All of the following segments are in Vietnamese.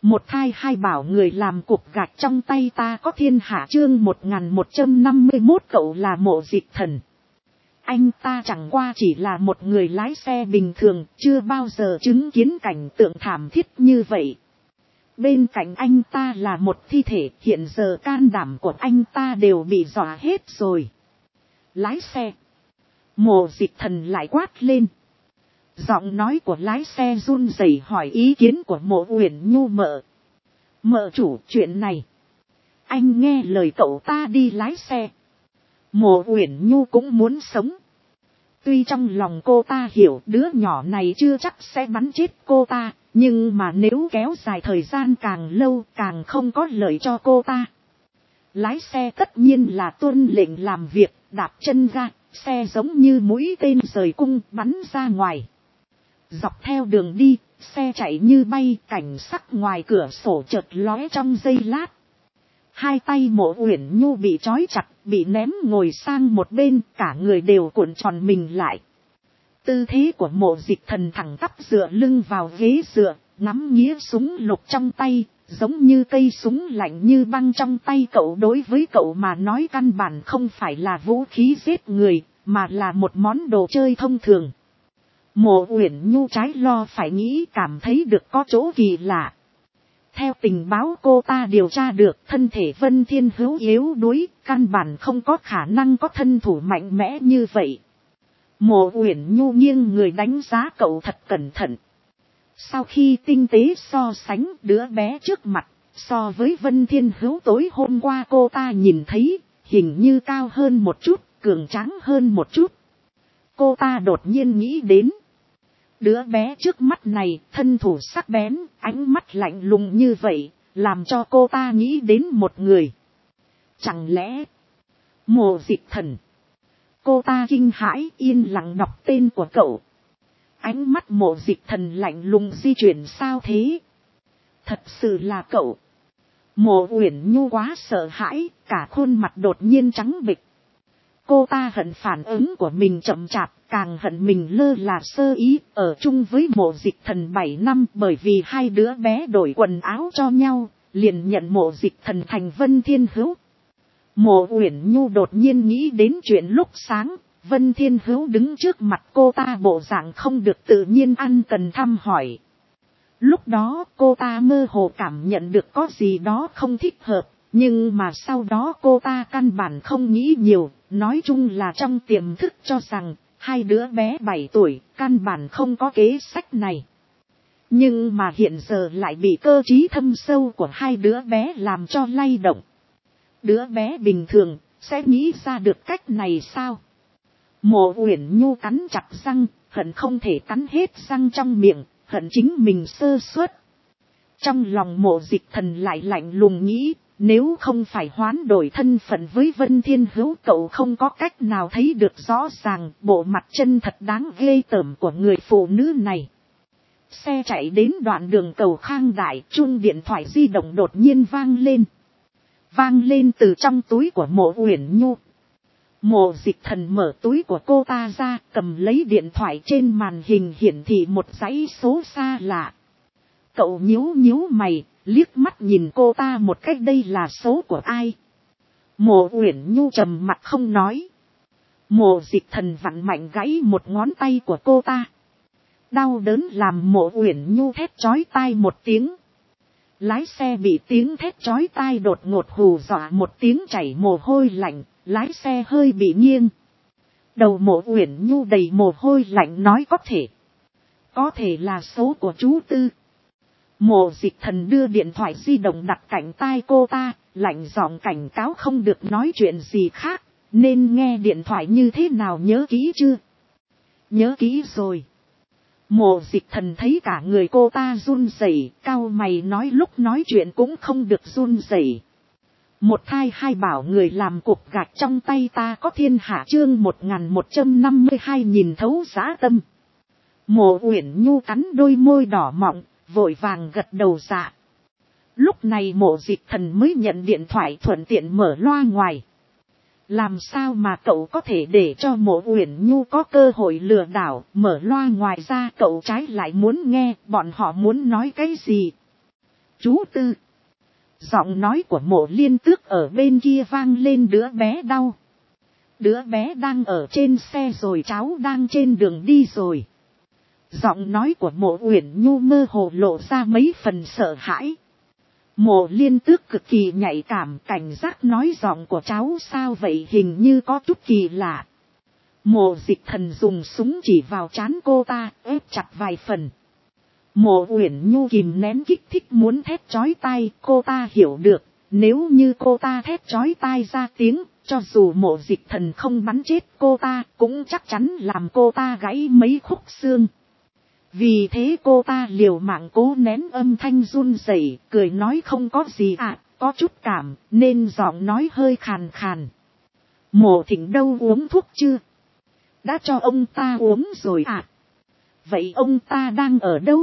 Một thai hai bảo người làm cục gạch trong tay ta có thiên hạ chương 1151 cậu là Mộ Dịch Thần. Anh ta chẳng qua chỉ là một người lái xe bình thường, chưa bao giờ chứng kiến cảnh tượng thảm thiết như vậy. Bên cạnh anh ta là một thi thể, hiện giờ can đảm của anh ta đều bị dọa hết rồi. Lái xe. Mộ Dịch Thần lại quát lên. Giọng nói của lái xe run rẩy hỏi ý kiến của Mộ Uyển Nhu mợ. Mợ chủ, chuyện này. Anh nghe lời cậu ta đi lái xe. Mộ Uyển Nhu cũng muốn sống. Tuy trong lòng cô ta hiểu đứa nhỏ này chưa chắc sẽ bắn chết cô ta, nhưng mà nếu kéo dài thời gian càng lâu càng không có lợi cho cô ta. Lái xe tất nhiên là tuân lệnh làm việc, đạp chân ga, xe giống như mũi tên rời cung bắn ra ngoài. Dọc theo đường đi, xe chạy như bay, cảnh sắc ngoài cửa sổ chợt lóe trong giây lát. Hai tay Mộ Uyển Nhu bị trói chặt, bị ném ngồi sang một bên, cả người đều cuộn tròn mình lại. Tư thế của Mộ Dịch Thần thẳng tắp dựa lưng vào ghế dựa, ngắm nghía súng lục trong tay, giống như cây súng lạnh như băng trong tay cậu. Đối với cậu mà nói căn bản không phải là vũ khí giết người, mà là một món đồ chơi thông thường. Mộ Uyển Nhu trái lo phải nghĩ, cảm thấy được có chỗ kỳ lạ. Theo tình báo cô ta điều tra được, thân thể Vân Thiên Hữu yếu đuối, căn bản không có khả năng có thân thủ mạnh mẽ như vậy. Mộ Uyển Nhu nghiêng người đánh giá cậu thật cẩn thận. Sau khi tinh tế so sánh đứa bé trước mặt, so với Vân Thiên Hữu tối hôm qua cô ta nhìn thấy, hình như cao hơn một chút, cường tráng hơn một chút. Cô ta đột nhiên nghĩ đến. Đứa bé trước mắt này, thân thủ sắc bén, ánh mắt lạnh lùng như vậy, làm cho cô ta nghĩ đến một người. Chẳng lẽ, Mộ Dịch Thần? Cô ta kinh hãi yên lặng đọc tên của cậu. Ánh mắt Mộ Dịch Thần lạnh lùng di chuyển sao thế? Thật sự là cậu. Mộ Uyển Nhu quá sợ hãi, cả khuôn mặt đột nhiên trắng bệch. Cô ta hận phản ứng của mình chậm chạp, càng hận mình lơ là sơ ý, ở chung với Mộ Dịch Thần 7 năm, bởi vì hai đứa bé đổi quần áo cho nhau, liền nhận Mộ Dịch Thần thành Vân Thiên Hữu. Mộ Uyển Nhu đột nhiên nghĩ đến chuyện lúc sáng, Vân Thiên Hữu đứng trước mặt cô ta bộ dạng không được tự nhiên ăn cần thăm hỏi. Lúc đó cô ta mơ hồ cảm nhận được có gì đó không thích hợp, nhưng mà sau đó cô ta căn bản không nghĩ nhiều, nói chung là trong tiềm thức cho rằng hai đứa bé 7 tuổi căn bản không có kế sách này. Nhưng mà hiện giờ lại bị cơ trí thâm sâu của hai đứa bé làm cho lay động. Đứa bé bình thường sẽ nghĩ ra được cách này sao? Mộ Uyển Nhu cắn chặt răng, hận không thể cắn hết răng trong miệng, hận chính mình sơ suất. Trong lòng Mộ Dịch Thần lại lạnh lùng nghĩ, nếu không phải hoán đổi thân phận với Vân Thiên Hữu, cậu không có cách nào thấy được rõ ràng bộ mặt chân thật đáng ghê tởm của người phụ nữ này. Xe chạy đến đoạn đường cầu Khang Đại, chuông điện thoại di động đột nhiên vang lên. Vang lên từ trong túi của Mộ Uyển Nhu. Mộ Dịch Thần mở túi của cô ta ra, cầm lấy điện thoại, trên màn hình hiển thị một dãy số xa lạ. Cậu nhíu nhíu mày, liếc mắt nhìn cô ta một cách, đây là số của ai? Mộ Uyển Nhu trầm mặt không nói. Mộ Dịch Thần vặn mạnh gãy một ngón tay của cô ta. Đau đớn làm Mộ Uyển Nhu thét chói tai một tiếng. Lái xe bị tiếng thét chói tai đột ngột hù dọa một tiếng chảy mồ hôi lạnh, lái xe hơi bị nghiêng. Đầu Mộ Uyển Nhu đầy mồ hôi lạnh nói có thể là số của chú Tư. Mộ Dịch Thần đưa điện thoại di động đặt cạnh tai cô ta, lạnh giọng cảnh cáo không được nói chuyện gì khác, nên nghe điện thoại như thế nào nhớ kỹ chưa? Nhớ kỹ rồi. Mộ Dịch Thần thấy cả người cô ta run rẩy, cau mày nói lúc nói chuyện cũng không được run rẩy. Một thai hai bảo người làm cục gạch trong tay ta có thiên hạ chương 1152 nhìn thấu dã tâm. Mộ Uyển Nhu cắn đôi môi đỏ mọng, vội vàng gật đầu dạ. Lúc này Mộ Dịch Thần mới nhận điện thoại, thuận tiện mở loa ngoài. Làm sao mà cậu có thể để cho Mộ Uyển Nhu có cơ hội lừa đảo? Mở loa ngoài ra cậu trái lại muốn nghe bọn họ muốn nói cái gì. Chú Tư. Giọng nói của Mộ Liên Tước ở bên kia vang lên, đứa bé đau. Đứa bé đang ở trên xe rồi, cháu đang trên đường đi rồi. Giọng nói của Mộ Uyển Nhu mơ hồ lộ ra mấy phần sợ hãi. Mộ Liên Tước cực kỳ nhạy cảm, cảnh giác nói giọng của cháu sao vậy, hình như có chút kỳ lạ. Mộ Dịch Thần dùng súng chỉ vào trán cô ta, ép chặt vài phần. Mộ Uyển Nhu kìm nén kích thích muốn thét chói tai, cô ta hiểu được, nếu như cô ta thét chói tai ra tiếng, cho dù Mộ Dịch Thần không bắn chết cô ta, cũng chắc chắn làm cô ta gãy mấy khúc xương. Vì thế cô ta liều mạng cố nén âm thanh run rẩy, cười nói không có gì ạ, có chút cảm, nên giọng nói hơi khàn khàn. Mộ Thịnh đâu, uống thuốc chưa? Đã cho ông ta uống rồi ạ. Vậy ông ta đang ở đâu?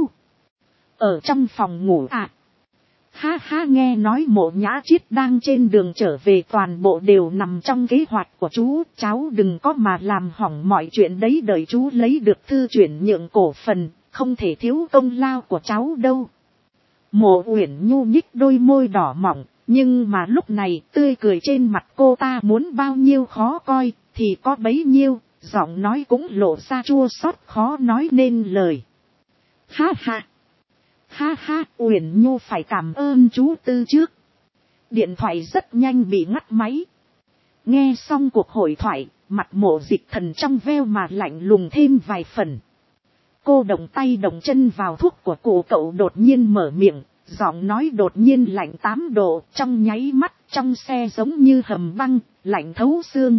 Ở trong phòng ngủ ạ. Ha ha, nghe nói Mộ Nhã Chiết đang trên đường trở về, toàn bộ đều nằm trong kế hoạch của chú, cháu đừng có mà làm hỏng mọi chuyện đấy, đợi chú lấy được thư chuyển nhượng cổ phần, không thể thiếu công lao của cháu đâu. Mộ Uyển Nhu nhích đôi môi đỏ mỏng, nhưng mà lúc này tươi cười trên mặt cô ta muốn bao nhiêu khó coi, thì có bấy nhiêu, giọng nói cũng lộ ra chua xót khó nói nên lời. Ha ha! Ha ha, Uyển Nhu phải cảm ơn chú Tư trước. Điện thoại rất nhanh bị ngắt máy. Nghe xong cuộc hội thoại, mặt Mộ Dịch Thần trong veo mà lạnh lùng thêm vài phần. Cô động tay động chân vào thuốc của cụ cậu, đột nhiên mở miệng, giọng nói đột nhiên lạnh 8 độ, trong nháy mắt trong xe giống như hầm băng, lạnh thấu xương.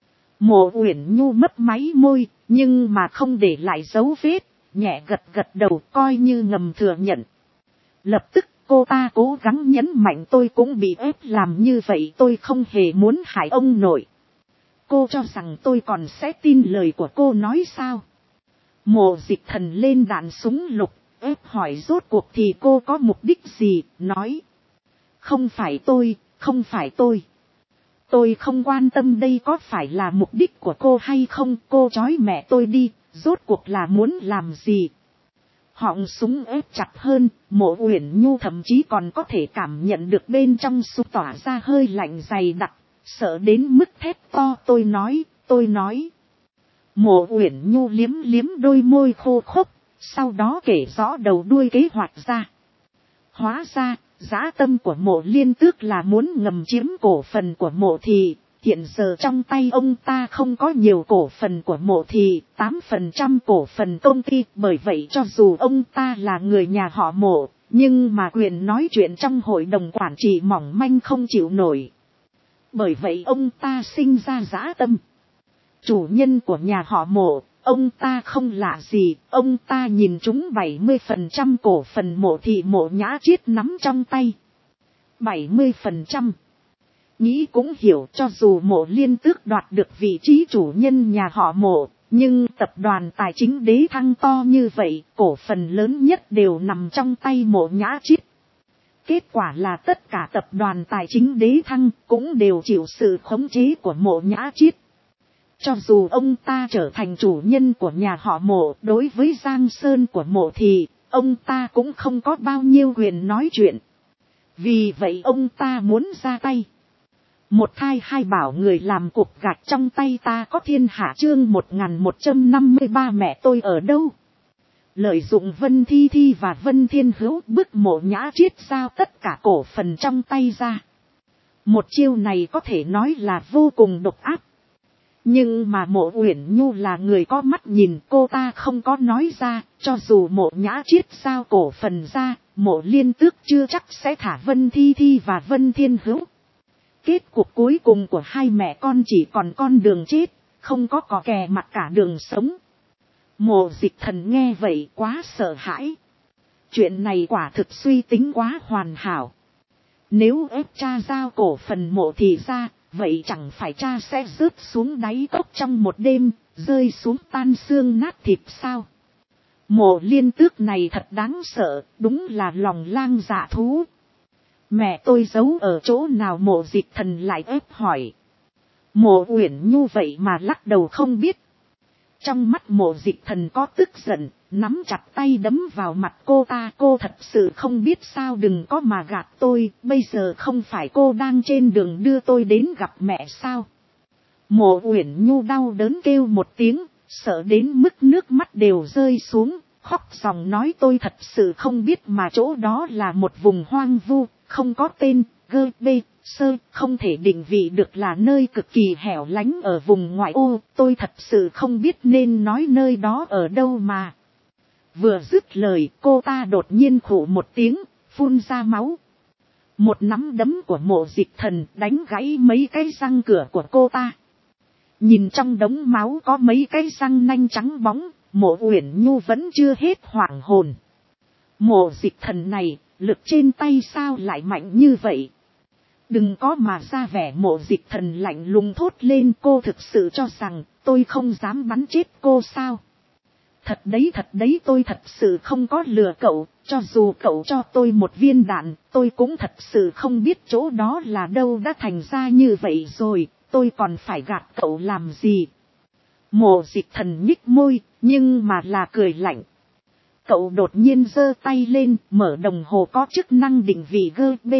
Mộ Uyển Nhu mấp máy môi, nhưng mà không để lại dấu vết, nhẹ gật gật đầu coi như ngầm thừa nhận. Lập tức cô ta cố gắng nhấn mạnh, tôi cũng bị ép làm như vậy, tôi không hề muốn hại ông nội. Cô cho rằng tôi còn sẽ tin lời của cô nói sao? Mộ Dịch Thần lên đạn súng lục, ép hỏi rốt cuộc thì cô có mục đích gì, nói. Không phải tôi, không phải tôi. Tôi không quan tâm đây có phải là mục đích của cô hay không, cô trói mẹ tôi đi, rốt cuộc là muốn làm gì? Họng súng ép chặt hơn, Mộ Uyển Nhu thậm chí còn có thể cảm nhận được bên trong súng tỏa ra hơi lạnh dày đặc, sợ đến mức thét to, tôi nói. Mộ Uyển Nhu liếm liếm đôi môi khô khốc, sau đó kể rõ đầu đuôi kế hoạch ra. Hóa ra, dã tâm của Mộ Liên Tước là muốn ngầm chiếm cổ phần của Mộ Thị. Hiện giờ trong tay ông ta không có nhiều cổ phần của Mộ Thị, 8% cổ phần công ty, bởi vậy cho dù ông ta là người nhà họ Mộ, nhưng mà quyền nói chuyện trong hội đồng quản trị mỏng manh không chịu nổi. Bởi vậy ông ta sinh ra dã tâm. Chủ nhân của nhà họ Mộ, ông ta không lạ gì, ông ta nhìn trúng 70% cổ phần Mộ Thị Mộ Nhã Chiết nắm trong tay. 70%. Nghĩ cũng hiểu, cho dù Mộ Liên Tước đoạt được vị trí chủ nhân nhà họ Mộ, nhưng tập đoàn tài chính Đế Thăng to như vậy, cổ phần lớn nhất đều nằm trong tay Mộ Nhã Chiết. Kết quả là tất cả tập đoàn tài chính Đế Thăng cũng đều chịu sự khống chế của Mộ Nhã Chiết. Cho dù ông ta trở thành chủ nhân của nhà họ Mộ, đối với Giang Sơn của Mộ thì ông ta cũng không có bao nhiêu quyền nói chuyện. Vì vậy ông ta muốn ra tay. Một thai hai bảo người làm cục gạch trong tay ta có thiên hạ, chương 1153 mẹ tôi ở đâu? Lợi dụng Vân Thi Thi và Vân Thiên Hữu bức Mộ Nhã Chiết giao tất cả cổ phần trong tay ra. Một chiêu này có thể nói là vô cùng độc ác. Nhưng mà Mộ Uyển Nhu là người có mắt nhìn, cô ta không có nói ra, cho dù Mộ Nhã Chiết giao cổ phần ra, Mộ Liên Tước chưa chắc sẽ thả Vân Thi Thi và Vân Thiên Hữu. Kết cục cuối cùng của hai mẹ con chỉ còn con đường chết, không có cò kè mặt cả đường sống. Mộ Dịch Thần nghe vậy quá sợ hãi. Chuyện này quả thực suy tính quá hoàn hảo. Nếu ép cha giao cổ phần Mộ Thị ra, vậy chẳng phải cha sẽ rớt xuống đáy cốc trong một đêm, rơi xuống tan xương nát thịt sao? Mộ Liên Tước này thật đáng sợ, đúng là lòng lang dạ thú. Mẹ tôi giấu ở chỗ nào? Mộ Dịch Thần lại ép hỏi. Mộ Uyển Nhu vậy mà lắc đầu không biết. Trong mắt Mộ Dịch Thần có tức giận, nắm chặt tay đấm vào mặt cô ta. Cô thật sự không biết sao, đừng có mà gạt tôi, bây giờ không phải cô đang trên đường đưa tôi đến gặp mẹ sao? Mộ Uyển Nhu đau đớn kêu một tiếng, sợ đến mức nước mắt đều rơi xuống, khóc ròng nói tôi thật sự không biết mà chỗ đó là một vùng hoang vu, không có tên, không thể định vị được, là nơi cực kỳ hẻo lánh ở vùng ngoại ô, tôi thật sự không biết nên nói nơi đó ở đâu mà. Vừa dứt lời, cô ta đột nhiên khụ một tiếng, phun ra máu. Một nắm đấm của Mộ Dịch Thần đánh gãy mấy cái răng cửa của cô ta. Nhìn trong đống máu có mấy cái răng nanh trắng bóng, Mộ Uyển Nhu vẫn chưa hết hoảng hồn. Mộ Dịch Thần này, lực trên tay sao lại mạnh như vậy? Đừng có mà ra vẻ. Mộ Dịch Thần lạnh lùng thốt lên, cô thực sự cho rằng tôi không dám bắn chết cô sao? Thật đấy, tôi thật sự không có lừa cậu, cho dù cậu cho tôi một viên đạn, tôi cũng thật sự không biết chỗ đó là đâu, đã thành ra như vậy rồi, tôi còn phải gạt cậu làm gì? Mộ Dịch Thần nhích môi, nhưng mà là cười lạnh. Cậu đột nhiên giơ tay lên, mở đồng hồ có chức năng định vị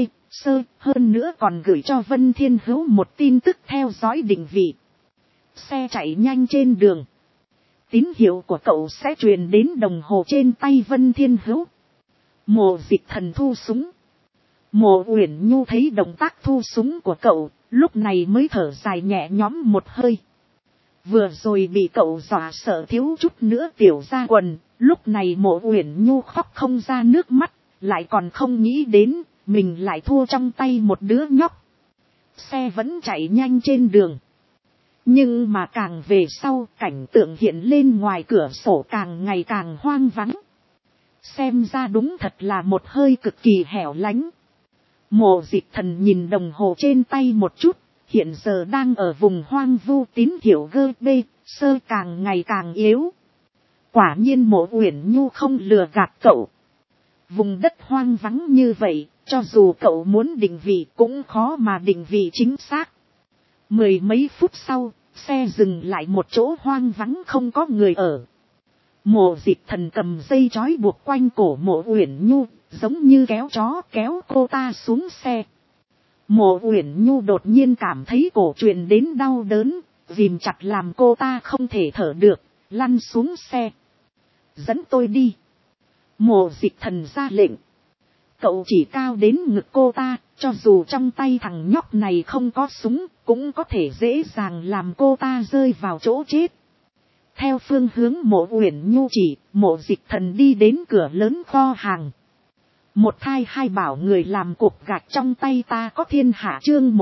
hơn nữa còn gửi cho Vân Thiên Hữu một tin tức theo dõi định vị. Xe chạy nhanh trên đường. Tín hiệu của cậu sẽ truyền đến đồng hồ trên tay Vân Thiên Hữu. Mộ Dịch Thần thu súng. Mộ Uyển Nhu thấy động tác thu súng của cậu, lúc này mới thở dài nhẹ nhõm một hơi. Vừa rồi bị cậu dọa sợ thiếu chút nữa tiểu ra quần, lúc này Mộ Uyển Nhu khóc không ra nước mắt, lại còn không nghĩ đến, mình lại thua trong tay một đứa nhóc. Xe vẫn chạy nhanh trên đường. Nhưng mà càng về sau, cảnh tượng hiện lên ngoài cửa sổ càng ngày càng hoang vắng. Xem ra đúng thật là một hơi cực kỳ hẻo lánh. Mộ Dịch Thần nhìn đồng hồ trên tay một chút, hiện giờ đang ở vùng hoang vu, tín hiệu càng ngày càng yếu. Quả nhiên Mộ Uyển Nhu không lừa gạt cậu. Vùng đất hoang vắng như vậy, cho dù cậu muốn định vị cũng khó mà định vị chính xác. Mười mấy phút sau, xe dừng lại một chỗ hoang vắng không có người ở. Mộ Dịch Thần cầm dây trói buộc quanh cổ Mộ Uyển Nhu, giống như kéo chó kéo cô ta xuống xe. Mộ Uyển Nhu đột nhiên cảm thấy cổ truyền đến đau đớn, ghìm chặt làm cô ta không thể thở được, lăn xuống xe. Dẫn tôi đi. Mộ Dịch Thần ra lệnh. Cậu chỉ cao đến ngực cô ta, cho dù trong tay thằng nhóc này không có súng, cũng có thể dễ dàng làm cô ta rơi vào chỗ chết. Theo phương hướng Mộ Uyển Nhu chỉ, Mộ Dịch Thần đi đến cửa lớn kho hàng. Một thai hai bảo người làm cục gạch trong tay ta có thiên hạ, chương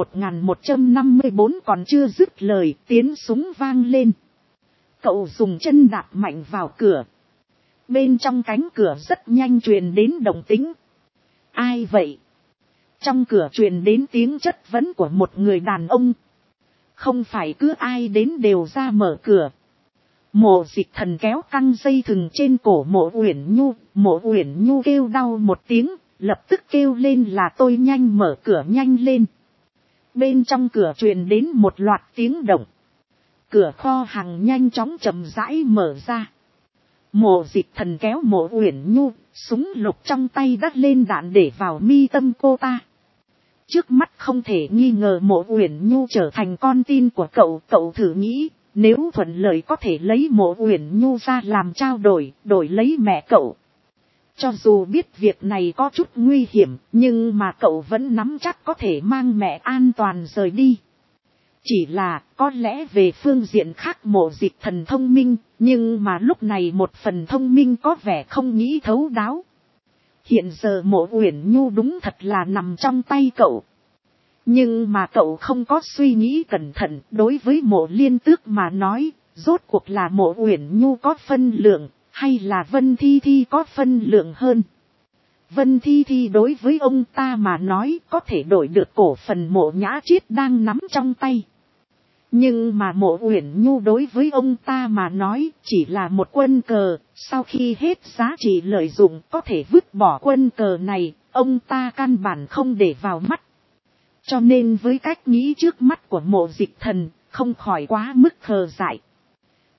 1154 còn chưa dứt lời, tiếng súng vang lên. Cậu dùng chân đạp mạnh vào cửa. Bên trong cánh cửa rất nhanh truyền đến động tĩnh. Ai vậy? Trong cửa truyền đến tiếng chất vấn của một người đàn ông. Không phải cứ ai đến đều ra mở cửa. Mộ Dịch Thần kéo căng dây thừng trên cổ Mộ Uyển Nhu. Mộ Uyển Nhu kêu đau một tiếng, lập tức kêu lên là tôi nhanh mở cửa nhanh lên. Bên trong cửa truyền đến một loạt tiếng động. Cửa kho hàng nhanh chóng chậm rãi mở ra. Mộ Dịch Thần kéo Mộ Uyển Nhu, súng lục trong tay đắt lên đạn để vào mi tâm cô ta. Trước mắt không thể nghi ngờ Mộ Uyển Nhu trở thành con tin của cậu. Cậu thử nghĩ, nếu thuận lợi có thể lấy Mộ Uyển Nhu ra làm trao đổi, đổi lấy mẹ cậu. Cho dù biết việc này có chút nguy hiểm, nhưng mà cậu vẫn nắm chắc có thể mang mẹ an toàn rời đi. Chỉ là, có lẽ về phương diện khác Mộ Dịch Thần thông minh, nhưng mà lúc này một phần thông minh có vẻ không nghĩ thấu đáo. Hiện giờ Mộ Uyển Nhu đúng thật là nằm trong tay cậu. Nhưng mà cậu không có suy nghĩ cẩn thận, đối với Mộ Liên Tước mà nói, rốt cuộc là Mộ Uyển Nhu có phân lượng, hay là Vân Thi Thi có phân lượng hơn. Vân Thi Thi đối với ông ta mà nói có thể đổi được cổ phần Mộ Nhã Triết đang nắm trong tay. Nhưng mà Mộ Uyển Nhu đối với ông ta mà nói chỉ là một quân cờ, sau khi hết giá trị lợi dụng có thể vứt bỏ quân cờ này, ông ta căn bản không để vào mắt. Cho nên với cách nghĩ trước mắt của Mộ Dịch Thần, không khỏi quá mức khờ dại.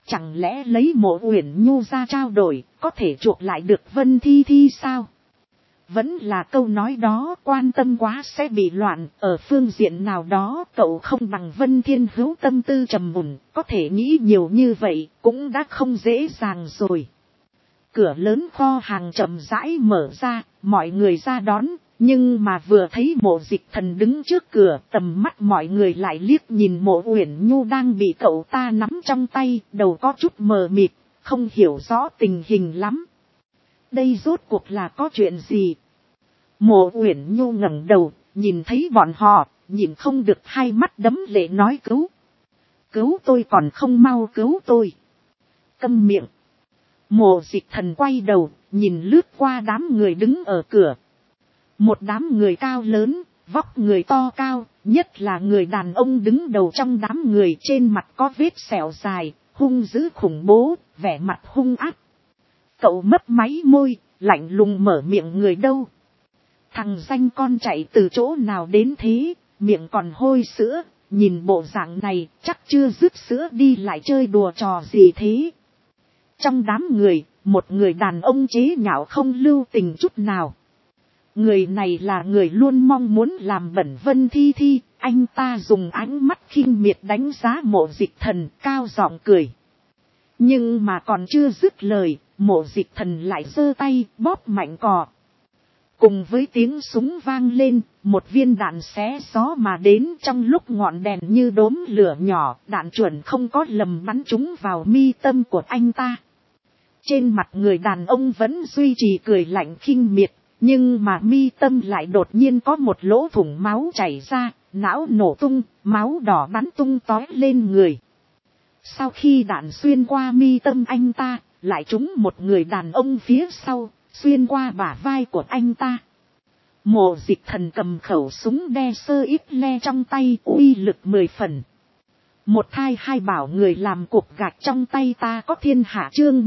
Chẳng lẽ lấy Mộ Uyển Nhu ra trao đổi, có thể chuộc lại được Vân Thi Thi sao? Vẫn là câu nói đó, quan tâm quá sẽ bị loạn, ở phương diện nào đó cậu không bằng Vân Thiên Hữu tâm tư trầm mùn, có thể nghĩ nhiều như vậy, cũng đã không dễ dàng rồi. Cửa lớn kho hàng chậm rãi mở ra, mọi người ra đón, nhưng mà vừa thấy Mộ Dịch Thần đứng trước cửa, tầm mắt mọi người lại liếc nhìn Mộ Uyển Nhu đang bị cậu ta nắm trong tay, đầu có chút mờ mịt, không hiểu rõ tình hình lắm. Đây rốt cuộc là có chuyện gì? Mộ Uyển Nhu ngẩng đầu, nhìn thấy bọn họ, nhìn không được hai mắt đẫm lệ nói cứu. Cứu tôi còn không mau cứu tôi. Câm miệng. Mộ Dịch Thần quay đầu, nhìn lướt qua đám người đứng ở cửa. Một đám người cao lớn, vóc người to cao, nhất là người đàn ông đứng đầu trong đám người, trên mặt có vết sẹo dài, hung dữ khủng bố, vẻ mặt hung ác. Cậu mấp máy môi, lạnh lùng mở miệng người đâu. Thằng danh con chạy từ chỗ nào đến thế, miệng còn hôi sữa, nhìn bộ dạng này chắc chưa dứt sữa đi lại chơi đùa trò gì thế. Trong đám người, một người đàn ông chế nhạo không lưu tình chút nào. Người này là người luôn mong muốn làm bẩn Vân Thi Thi, anh ta dùng ánh mắt khinh miệt đánh giá Mộ Dịch Thần, cao giọng cười. Nhưng mà còn chưa dứt lời, Mộ Dịch Thần lại giơ tay bóp mạnh cò. Cùng với tiếng súng vang lên, một viên đạn xé gió mà đến, trong lúc ngọn đèn như đốm lửa nhỏ, đạn chuẩn không có lầm bắn trúng vào mi tâm của anh ta. Trên mặt người đàn ông vẫn duy trì cười lạnh khinh miệt, nhưng mà mi tâm lại đột nhiên có một lỗ thủng máu chảy ra, não nổ tung, máu đỏ bắn tung tóe lên người. Sau khi đạn xuyên qua mi tâm anh ta, lại trúng một người đàn ông phía sau, xuyên qua bả vai của anh ta. Mộ Dịch Thần cầm khẩu súng đe sơ ít le trong tay, uy lực 10 phần. Một thai hai bảo người làm cục gạch trong tay ta có thiên hạ chương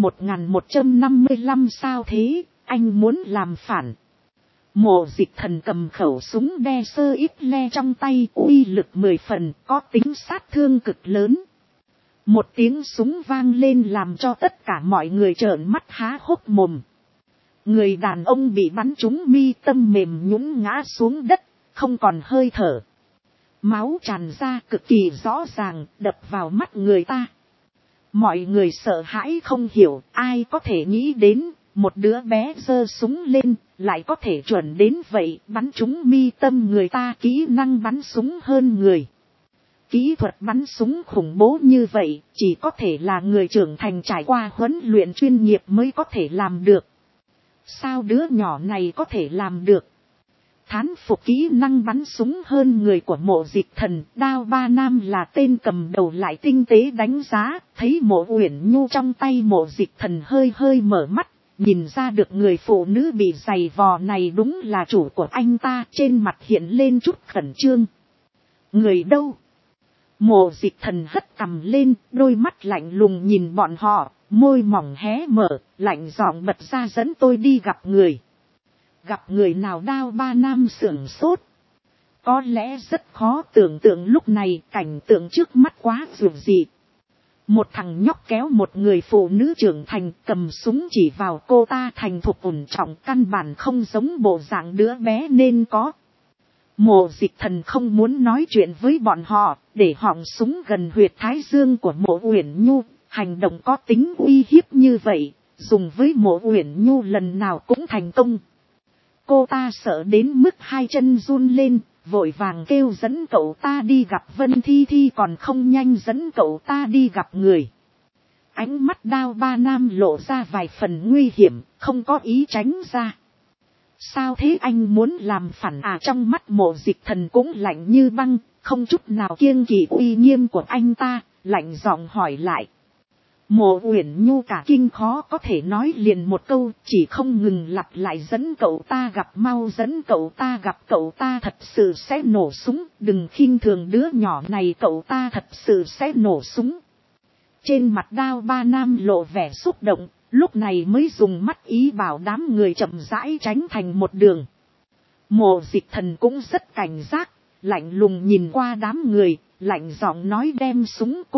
1155 sao thế, anh muốn làm phản. Mộ Dịch Thần cầm khẩu súng đe sơ ít le trong tay, uy lực 10 phần, có tính sát thương cực lớn. Một tiếng súng vang lên làm cho tất cả mọi người trợn mắt há hốc mồm. Người đàn ông bị bắn trúng mi tâm mềm nhũn ngã xuống đất, không còn hơi thở. Máu tràn ra cực kỳ rõ ràng, đập vào mắt người ta. Mọi người sợ hãi không hiểu, ai có thể nghĩ đến, một đứa bé giơ súng lên, lại có thể chuẩn đến vậy, bắn trúng mi tâm người ta. Kỹ năng bắn súng hơn người. Kỹ thuật bắn súng khủng bố như vậy, chỉ có thể là người trưởng thành trải qua huấn luyện chuyên nghiệp mới có thể làm được. Sao đứa nhỏ này có thể làm được? Thán phục kỹ năng bắn súng hơn người của Mộ Dịch Thần, Đao Ba Nam là tên cầm đầu lại tinh tế đánh giá, thấy Mộ Uyển Nhu trong tay Mộ Dịch Thần hơi hơi mở mắt, nhìn ra được người phụ nữ bị giày vò này đúng là chủ của anh ta, trên mặt hiện lên chút khẩn trương. Người đâu? Mộ Dịch Thần hất cằm lên, đôi mắt lạnh lùng nhìn bọn họ, môi mỏng hé mở, lạnh giọng bật ra dẫn tôi đi gặp người. Gặp người nào? Đao Ba Nam sửng sốt. Có lẽ rất khó tưởng tượng lúc này cảnh tượng trước mắt quá dường dị. Một thằng nhóc kéo một người phụ nữ trưởng thành cầm súng chỉ vào cô ta thành thục ổn trọng, căn bản không giống bộ dạng đứa bé nên có. Mộ Dịch Thần không muốn nói chuyện với bọn họ, để họng súng gần huyệt thái dương của Mộ Uyển Nhu. Hành động có tính uy hiếp như vậy, dùng với Mộ Uyển Nhu lần nào cũng thành công. Cô ta sợ đến mức hai chân run lên, vội vàng kêu dẫn cậu ta đi gặp Vân Thi Thi, còn không nhanh dẫn cậu ta đi gặp người. Ánh mắt Đao Ba Nam lộ ra vài phần nguy hiểm, không có ý tránh ra. Sao thế, anh muốn làm phản à? Trong mắt Mộ Dịch Thần cũng lạnh như băng, không chút nào kiêng kỵ uy nghiêm của anh ta, lạnh giọng hỏi lại. Mộ Uyển Nhu cả kinh khó có thể nói liền một câu, chỉ không ngừng lặp lại dẫn cậu ta gặp, mau dẫn cậu ta gặp, cậu ta thật sự sẽ nổ súng, đừng khinh thường đứa nhỏ này, cậu ta thật sự sẽ nổ súng. Trên mặt Đao Ba Nam lộ vẻ xúc động, lúc này mới dùng mắt ý bảo đám người chậm rãi tránh thành một đường. Mộ Dịch Thần cũng rất cảnh giác, lạnh lùng nhìn qua đám người, lạnh giọng nói đem súng côn,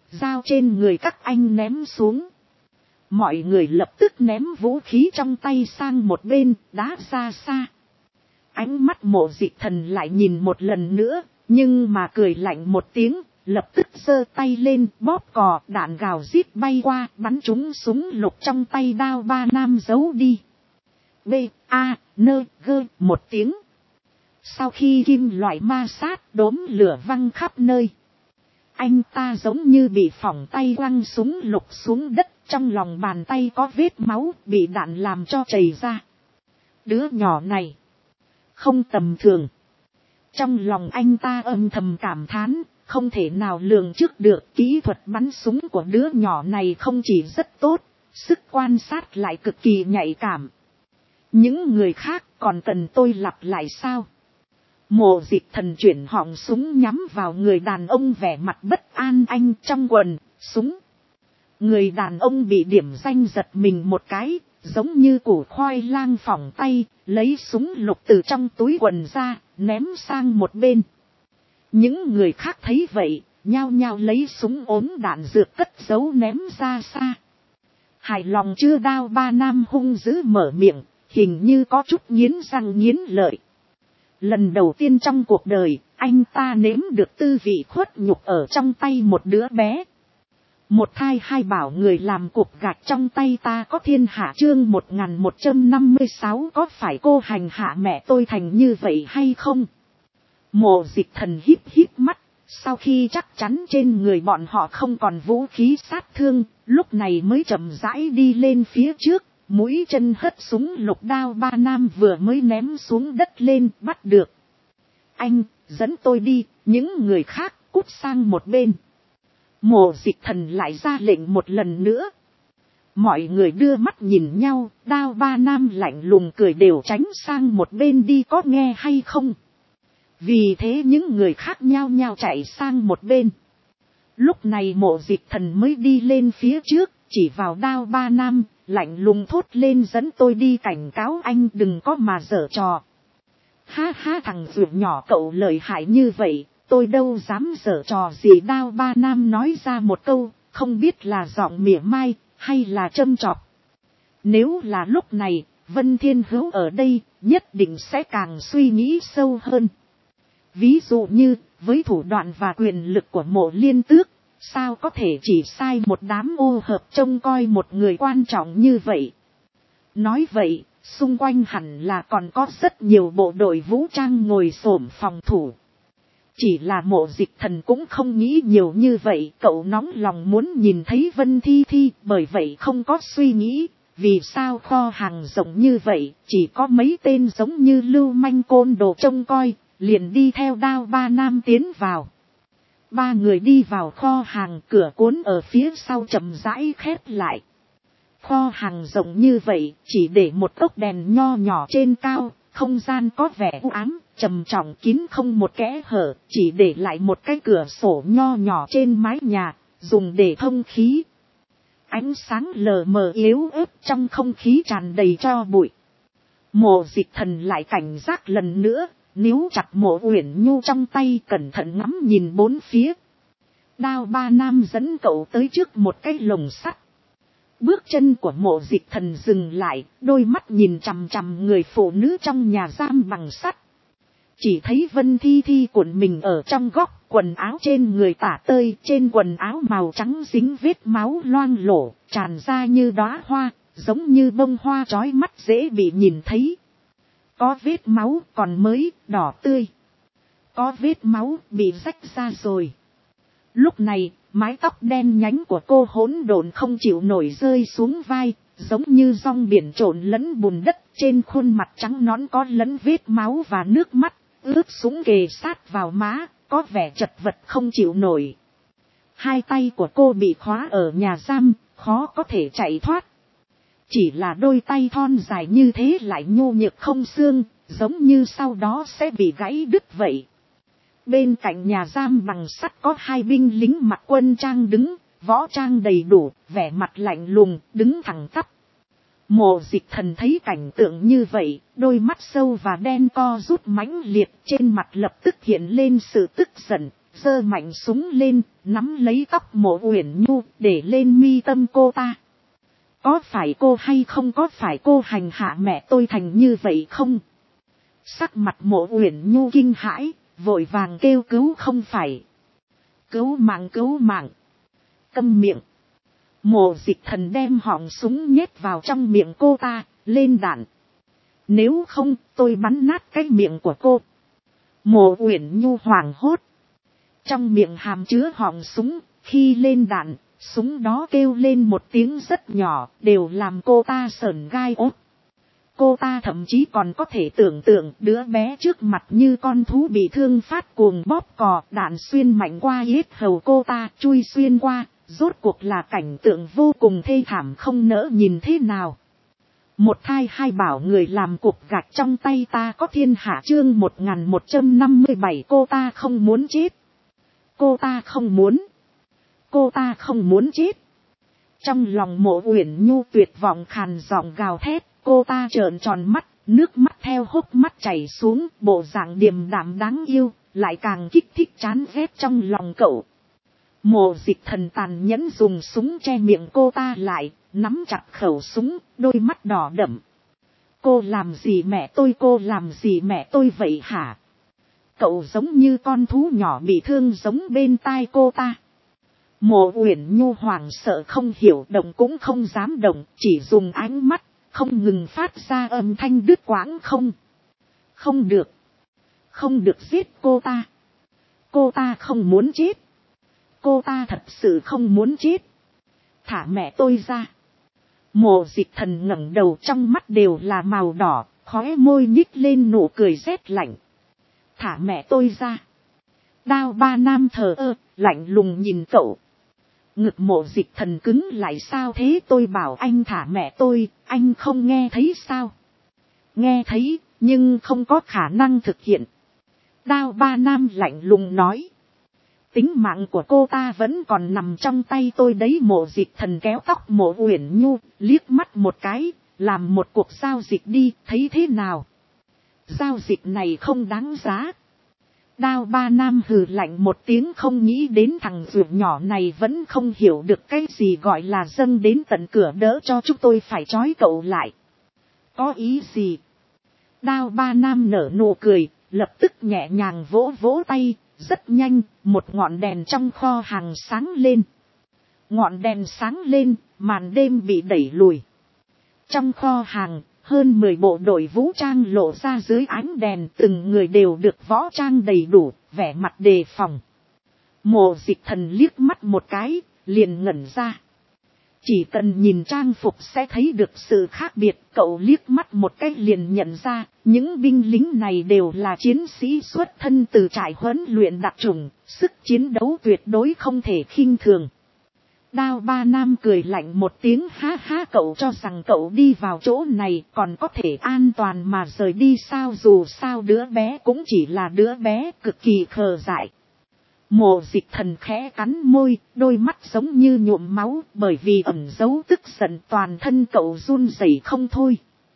dao trên người các anh ném xuống. Mọi người lập tức ném vũ khí trong tay sang một bên, đá ra xa. Ánh mắt Mộ Dịch Thần lại nhìn một lần nữa, nhưng mà cười lạnh một tiếng, lập tức giơ tay lên, bóp cò, đạn gào rít bay qua, bắn trúng súng lục trong tay Đao Ba Nam giấu đi. B, A, N, G, một tiếng. Sau khi kim loại ma sát, đốm lửa văng khắp nơi. Anh ta giống như bị phỏng tay quăng súng lục xuống đất, trong lòng bàn tay có vết máu, bị đạn làm cho chảy ra. Đứa nhỏ này không tầm thường. Trong lòng anh ta âm thầm cảm thán, không thể nào lường trước được kỹ thuật bắn súng của đứa nhỏ này không chỉ rất tốt, sức quan sát lại cực kỳ nhạy cảm. Những người khác còn cần tôi lặp lại sao? Mộ Dịch Thần chuyển họng súng nhắm vào người đàn ông vẻ mặt bất an anh trong quần, súng. Người đàn ông bị điểm danh giật mình một cái, giống như củ khoai lang phỏng tay, lấy súng lục từ trong túi quần ra, ném sang một bên. Những người khác thấy vậy, nhao nhao lấy súng ốm đạn dược cất giấu ném ra xa. Hài lòng chưa? Đao Ba Nam hung dữ mở miệng, hình như có chút nghiến răng nghiến lợi. Lần đầu tiên trong cuộc đời, anh ta nếm được tư vị khuất nhục ở trong tay một đứa bé. Một thai hai bảo người làm cục gạch trong tay ta có thiên hạ. Chương 1156 có phải cô hành hạ mẹ tôi thành như vậy hay không? Mộ Dịch Thần híp híp mắt, sau khi chắc chắn trên người bọn họ không còn vũ khí sát thương, lúc này mới chậm rãi đi lên phía trước, mũi chân hất súng lục Đao Ba Nam vừa mới ném xuống đất lên, bắt được. Anh, dẫn tôi đi, những người khác cút sang một bên. Mộ Dịch Thần lại ra lệnh một lần nữa. Mọi người đưa mắt nhìn nhau, Đao Ba Nam lạnh lùng cười đều tránh sang một bên đi, có nghe hay không? Vì thế những người khác nhao nhao chạy sang một bên. Lúc này Mộ Dịch Thần mới đi lên phía trước, chỉ vào Đao Ba Nam, lạnh lùng thốt lên, dẫn tôi đi, cảnh cáo anh đừng có mà giở trò. Ha ha, thằng ruột nhỏ cậu lợi hại như vậy, tôi đâu dám giở trò gì. Đao Ba Nam nói ra một câu, không biết là giọng mỉa mai, hay là châm chọc. Nếu là lúc này, Vân Thiên Hữu ở đây, nhất định sẽ càng suy nghĩ sâu hơn. Ví dụ như, với thủ đoạn và quyền lực của Mộ Liên Tước, sao có thể chỉ sai một đám ô hợp trông coi một người quan trọng như vậy. Nói vậy, xung quanh hẳn là còn có rất nhiều bộ đội vũ trang ngồi xổm phòng thủ. Chỉ là Mộ Dịch Thần cũng không nghĩ nhiều như vậy, cậu nóng lòng muốn nhìn thấy Vân Thi Thi, bởi vậy không có suy nghĩ, vì sao kho hàng rộng như vậy, chỉ có mấy tên giống như lưu manh côn đồ trông coi, liền đi theo Đao Ba Nam tiến vào. Ba người đi vào kho hàng, cửa cuốn ở phía sau chậm rãi khép lại. Kho hàng rộng như vậy, chỉ để một ốc đèn nho nhỏ trên cao, không gian có vẻ u ám, trầm trọng kín không một kẽ hở, chỉ để lại một cái cửa sổ nho nhỏ trên mái nhà, dùng để thông khí. Ánh sáng lờ mờ yếu ớt, trong không khí tràn đầy tro bụi. Mộ Dịch Thần lại cảnh giác lần nữa, níu chặt Mộ Uyển Nhu trong tay, cẩn thận ngắm nhìn bốn phía. Đao Ba Nam dẫn cậu tới trước một cái lồng sắt. Bước chân của Mộ Dịch Thần dừng lại, đôi mắt nhìn chằm chằm người phụ nữ trong nhà giam bằng sắt. Chỉ thấy Vân Thi Thi cuộn mình ở trong góc, quần áo trên người tả tơi, trên quần áo màu trắng dính vết máu loang lổ, tràn ra như đóa hoa, giống như bông hoa chói mắt dễ bị nhìn thấy. Có vết máu còn mới, đỏ tươi. Có vết máu bị rách ra rồi. Lúc này, mái tóc đen nhánh của cô hỗn độn không chịu nổi rơi xuống vai, giống như dòng biển trộn lẫn bùn đất, trên khuôn mặt trắng nõn có lẫn vết máu và nước mắt, ướt sũng kề sát vào má, có vẻ chật vật không chịu nổi. Hai tay của cô bị khóa ở nhà giam, khó có thể chạy thoát. Chỉ là đôi tay thon dài như thế lại nhô nhược không xương, giống như sau đó sẽ bị gãy đứt vậy. Bên cạnh nhà giam bằng sắt có hai binh lính mặc quân trang đứng, võ trang đầy đủ, vẻ mặt lạnh lùng, đứng thẳng tắp. Mộ Dịch Thần thấy cảnh tượng như vậy, đôi mắt sâu và đen co rút mãnh liệt, trên mặt lập tức hiện lên sự tức giận, giơ mạnh súng lên, nắm lấy tóc Mộ Uyển Nhu để lên mi tâm cô ta. Có phải cô hay không có phải cô hành hạ mẹ tôi thành như vậy không? Sắc mặt Mộ Uyển Nhu kinh hãi, vội vàng kêu cứu không phải. Cứu mạng cứu mạng. Câm miệng. Mộ Dịch Thần đem họng súng nhét vào trong miệng cô ta, lên đạn. Nếu không tôi bắn nát cái miệng của cô. Mộ Uyển Nhu hoảng hốt. Trong miệng hàm chứa họng súng, khi lên đạn, súng đó kêu lên một tiếng rất nhỏ, đều làm cô ta sởn gai ốt. Cô ta thậm chí còn có thể tưởng tượng đứa bé trước mặt như con thú bị thương phát cuồng bóp cò, đạn xuyên mạnh qua yết hầu cô ta, chui xuyên qua, rốt cuộc là cảnh tượng vô cùng thê thảm không nỡ nhìn thế nào. Một thai hai bảo người làm cục gạch trong tay ta có thiên hạ chương 1157 cô ta không muốn chết. Cô ta không muốn. Cô ta không muốn chết. Trong lòng Mộ Uyển Nhu tuyệt vọng khàn giọng gào thét, cô ta trợn tròn mắt, nước mắt theo hốc mắt chảy xuống, bộ dạng điềm đạm đáng yêu, lại càng kích thích chán ghét trong lòng cậu. Mộ Dịch Thần tàn nhẫn dùng súng che miệng cô ta lại, nắm chặt khẩu súng, đôi mắt đỏ đậm. Cô làm gì mẹ tôi, cô làm gì mẹ tôi vậy hả? Cậu giống như con thú nhỏ bị thương giống bên tai cô ta. Mộ Uyển Nhu hoảng sợ không hiểu động cũng không dám động, chỉ dùng ánh mắt, không ngừng phát ra âm thanh đứt quãng không. Không được. Không được giết cô ta. Cô ta không muốn chết. Cô ta thật sự không muốn chết. Thả mẹ tôi ra. Mộ Dịch Thần ngẩng đầu trong mắt đều là màu đỏ, khóe môi nhích lên nụ cười rét lạnh. Thả mẹ tôi ra. Đao Ba Nam thờ ơ, lạnh lùng nhìn cậu. Ngực Mộ Dịch Thần cứng lại sao thế, tôi bảo anh thả mẹ tôi, anh không nghe thấy sao? Nghe thấy, nhưng không có khả năng thực hiện. Đao Ba Nam lạnh lùng nói. Tính mạng của cô ta vẫn còn nằm trong tay tôi đấy. Mộ Dịch Thần kéo tóc Mộ Uyển Nhu, liếc mắt một cái, làm một cuộc giao dịch đi, thấy thế nào? Giao dịch này không đáng giá. Đao Ba Nam hừ lạnh một tiếng, không nghĩ đến thằng ruột nhỏ này vẫn không hiểu được cái gì gọi là dâng đến tận cửa đỡ cho chúng tôi phải trói cậu lại. Có ý gì? Đao Ba Nam nở nụ cười, lập tức nhẹ nhàng vỗ vỗ tay, rất nhanh, một ngọn đèn trong kho hàng sáng lên. Ngọn đèn sáng lên, màn đêm bị đẩy lùi. Trong kho hàng, hơn 10 bộ đội vũ trang lộ ra dưới ánh đèn, từng người đều được võ trang đầy đủ, vẻ mặt đề phòng. Mộ Dịch Thần liếc mắt một cái, liền ngẩn ra. Chỉ cần nhìn trang phục sẽ thấy được sự khác biệt, cậu liếc mắt một cái liền nhận ra, những binh lính này đều là chiến sĩ xuất thân từ trại huấn luyện đặc chủng, sức chiến đấu tuyệt đối không thể khinh thường. Đao Ba Nam cười lạnh một tiếng, ha ha, cậu cho rằng cậu đi vào chỗ này còn có thể an toàn mà rời đi sao? Dù sao đứa bé cũng chỉ là đứa bé, cực kỳ khờ dại. Mộ Dịch Thần khẽ cắn môi, đôi mắt giống như nhuộm máu, bởi vì ẩn giấu tức giận toàn thân cậu run rẩy không thôi.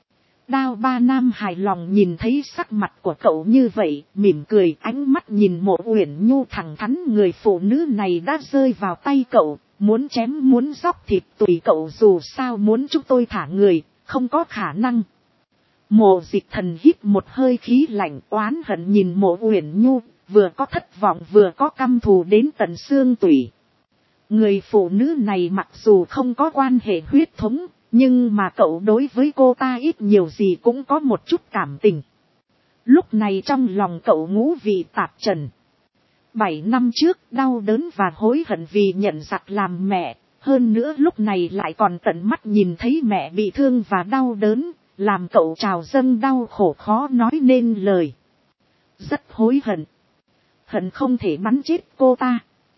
Đao Ba Nam hài lòng nhìn thấy sắc mặt của cậu như vậy, mỉm cười, ánh mắt nhìn Mộ Uyển Nhu thẳng thắn, người phụ nữ này đã rơi vào tay cậu, muốn chém muốn róc thịt tùy cậu, dù sao muốn chúng tôi thả người, không có khả năng. Mộ Dịch Thần hít một hơi khí lạnh, oán hận nhìn Mộ Uyển Nhu, vừa có thất vọng vừa có căm thù đến tận xương tủy. Người phụ nữ này mặc dù không có quan hệ huyết thống, nhưng mà cậu đối với cô ta ít nhiều gì cũng có một chút cảm tình. Lúc này trong lòng cậu ngũ vị tạp trần. 7 năm trước đau đớn và hối hận vì nhận giặc làm mẹ, hơn nữa lúc này lại còn tận mắt nhìn thấy mẹ bị thương và đau đớn, làm cậu trào dâng đau khổ khó nói nên lời. Rất hối hận. Hận không thể bắn chết cô ta.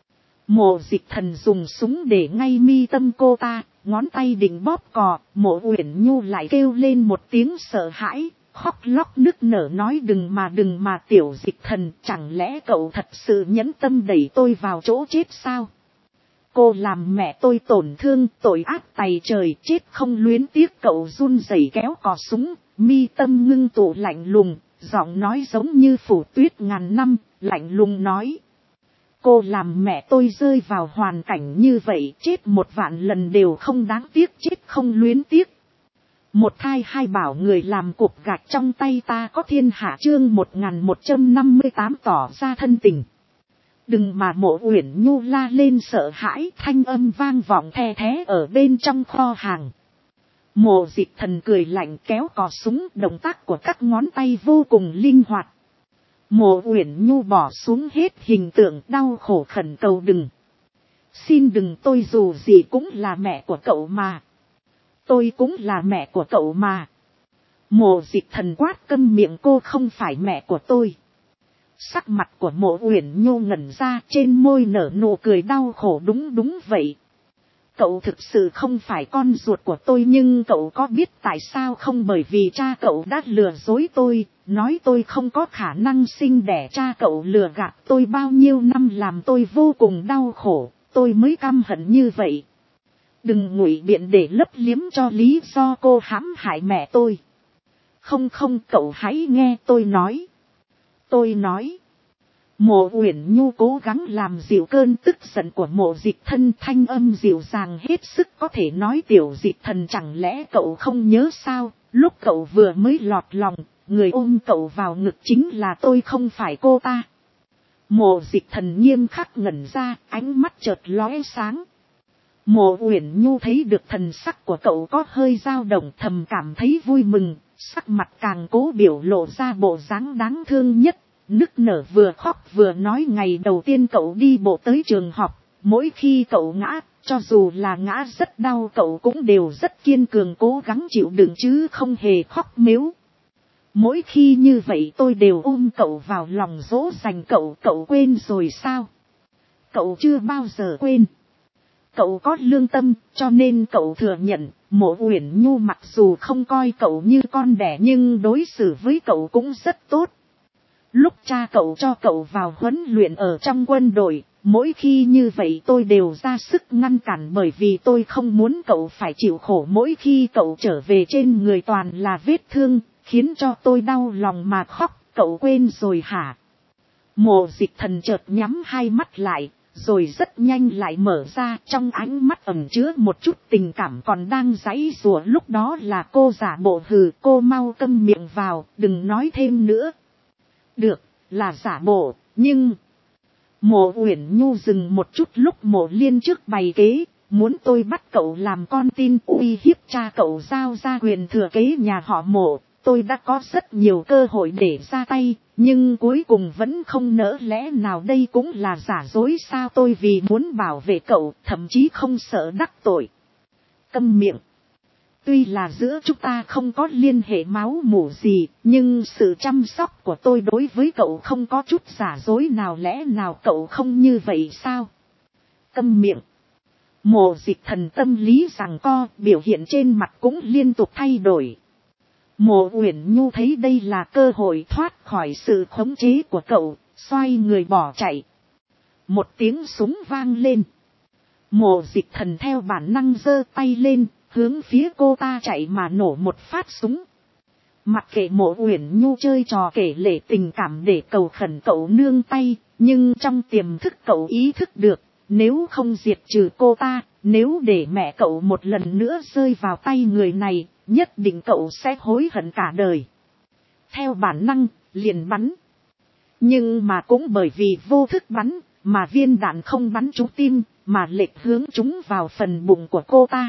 Mộ Dịch Thần dùng súng để ngay mi tâm cô ta, ngón tay định bóp cò, Mộ Uyển Nhu lại kêu lên một tiếng sợ hãi, khóc lóc nức nở nói đừng mà Tiểu Dịch Thần, chẳng lẽ cậu thật sự nhẫn tâm đẩy tôi vào chỗ chết sao? Cô làm mẹ tôi tổn thương, tội ác tày trời, chết không luyến tiếc. Cậu run rẩy kéo cò súng, mi tâm ngưng tụ lạnh lùng, giọng nói giống như phủ tuyết ngàn năm, lạnh lùng nói. cô làm mẹ tôi rơi vào hoàn cảnh như vậy, chết 1.000.000 lần đều không đáng tiếc, chết không luyến tiếc. Một thai hai bảo người làm cục gạch trong tay ta có thiên hạ, chương 1158 tỏ ra thân tình. Đừng mà Mộ Uyển Nhu la lên sợ hãi, thanh âm vang vọng the thé ở bên trong kho hàng. Mộ Dịch Thần cười lạnh kéo cò súng, động tác của các ngón tay vô cùng linh hoạt. Mộ Uyển Nhu bỏ xuống hết hình tượng đau khổ khẩn cầu đừng. Xin đừng, tôi dù gì cũng là mẹ của cậu mà. Tôi cũng là mẹ của cậu mà. Mộ Dịch Thần quát câm miệng, cô không phải mẹ của tôi. Sắc mặt của Mộ Uyển Nhu ngẩn ra, trên môi nở nụ cười đau khổ. Đúng vậy. Cậu thực sự không phải con ruột của tôi, nhưng cậu có biết tại sao không? Bởi vì cha cậu đã lừa dối tôi, nói tôi không có khả năng sinh đẻ. Cha cậu lừa gạt tôi bao nhiêu năm làm tôi vô cùng đau khổ, tôi mới căm hận như vậy. Đừng ngụy biện để lấp liếm cho lý do cô hãm hại mẹ tôi. Không, cậu hãy nghe tôi nói. Mộ Uyển Nhu cố gắng làm dịu cơn tức giận của Mộ Dịch Thân, thanh âm dịu dàng hết sức có thể nói. Tiểu Dịch Thần, chẳng lẽ cậu không nhớ sao, lúc cậu vừa mới lọt lòng, người ôm cậu vào ngực chính là tôi, không phải cô ta. Mộ Dịch Thần nghiêm khắc ngẩn ra, ánh mắt chợt lóe sáng. Mộ Uyển Nhu thấy được thần sắc của cậu có hơi dao động, thầm cảm thấy vui mừng, sắc mặt càng cố biểu lộ ra bộ dáng đáng thương nhất. Nức nở vừa khóc vừa nói, ngày đầu tiên cậu đi bộ tới trường học, mỗi khi cậu ngã, cho dù là ngã rất đau, cậu cũng đều rất kiên cường cố gắng chịu đựng chứ không hề khóc mếu. Mỗi khi như vậy tôi đều ôm cậu vào lòng dỗ dành cậu, cậu quên rồi sao? Cậu chưa bao giờ quên. Cậu có lương tâm, cho nên cậu thừa nhận. Mộ Uyển Nhu mặc dù không coi cậu như con đẻ nhưng đối xử với cậu cũng rất tốt. Lúc cha cậu cho cậu vào huấn luyện ở trong quân đội, mỗi khi như vậy tôi đều ra sức ngăn cản, bởi vì tôi không muốn cậu phải chịu khổ. Mỗi khi cậu trở về trên người toàn là vết thương, khiến cho tôi đau lòng mà khóc. Cậu quên rồi hả? Mộ Dịch Thần chợt nhắm hai mắt lại, rồi rất nhanh lại mở ra, trong ánh mắt ẩn chứa một chút tình cảm còn đang giãy giụa. Lúc đó là cô giả bộ hừ, cô mau câm miệng vào, đừng nói thêm nữa. Được, là giả bộ, nhưng... Mộ Uyển Nhu dừng một chút lúc Mộ Liên trước bày kế, muốn tôi bắt cậu làm con tin uy hiếp cha cậu giao ra quyền thừa kế nhà họ Mộ. Tôi đã có rất nhiều cơ hội để ra tay, nhưng cuối cùng vẫn không nỡ, lẽ nào đây cũng là giả dối sao? Tôi vì muốn bảo vệ cậu, thậm chí không sợ đắc tội. Câm miệng. Tuy là giữa chúng ta không có liên hệ máu mủ gì, nhưng sự chăm sóc của tôi đối với cậu không có chút giả dối nào, lẽ nào cậu không như vậy sao? Câm miệng. Mộ Dịch Thần tâm lý giằng co, biểu hiện trên mặt cũng liên tục thay đổi. Mộ Uyển Nhu thấy đây là cơ hội thoát khỏi sự khống chế của cậu, xoay người bỏ chạy. Một tiếng súng vang lên. Mộ Dịch Thần theo bản năng giơ tay lên, hướng phía cô ta chạy mà nổ một phát súng. Mặc kệ Mộ Uyển Nhu chơi trò kể lể tình cảm để cầu khẩn cậu nương tay, nhưng trong tiềm thức cậu ý thức được, nếu không diệt trừ cô ta, nếu để mẹ cậu một lần nữa rơi vào tay người này, nhất định cậu sẽ hối hận cả đời. Theo bản năng, liền bắn. Nhưng mà cũng bởi vì vô thức bắn, mà viên đạn không bắn trúng tim, mà lệch hướng trúng vào phần bụng của cô ta.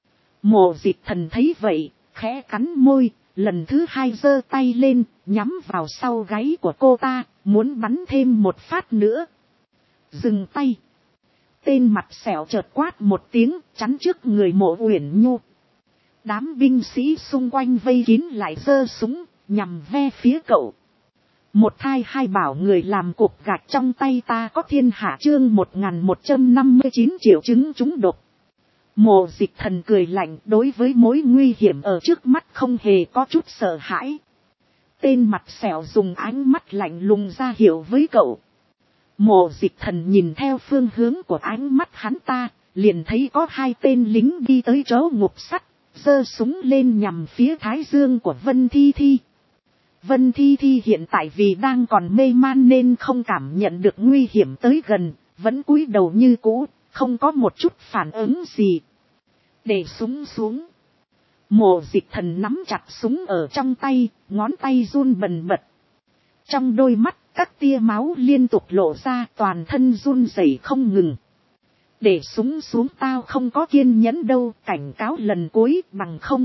Mộ Dịch Thần thấy vậy, khẽ cắn môi, lần thứ hai giơ tay lên, nhắm vào sau gáy của cô ta, muốn bắn thêm một phát nữa. Dừng tay. Tên mặt sẹo chợt quát một tiếng, chắn trước người Mộ Uyển Nhu. Đám binh sĩ xung quanh vây kín lại giơ súng, nhằm ve phía cậu. Một thai hai bảo người làm cục gạch trong tay ta có thiên hạ, chương 1159 triệu chứng trúng độc. Mộ Dịch Thần cười lạnh, đối với mối nguy hiểm ở trước mắt không hề có chút sợ hãi. Tên mặt sẹo dùng ánh mắt lạnh lùng ra hiệu với cậu. Mộ Dịch Thần nhìn theo phương hướng của ánh mắt hắn ta, liền thấy có hai tên lính đi tới chỗ ngục sắt, giơ súng lên nhằm phía thái dương của Vân Thi Thi. Vân Thi Thi hiện tại vì đang còn mê man nên không cảm nhận được nguy hiểm tới gần, vẫn cúi đầu như cũ, không có một chút phản ứng gì. Để súng xuống. Mộ Dịch Thần nắm chặt súng ở trong tay, ngón tay run bần bật. Trong đôi mắt, các tia máu liên tục lộ ra, toàn thân run rẩy không ngừng. Để súng xuống, tao không có kiên nhẫn đâu, cảnh cáo lần cuối, bằng không.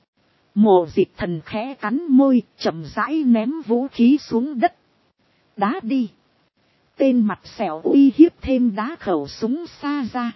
Mộ Dịch Thần khẽ cắn môi, chậm rãi ném vũ khí xuống đất. Đá đi. Tên mặt sẹo uy hiếp thêm đá khẩu súng xa ra.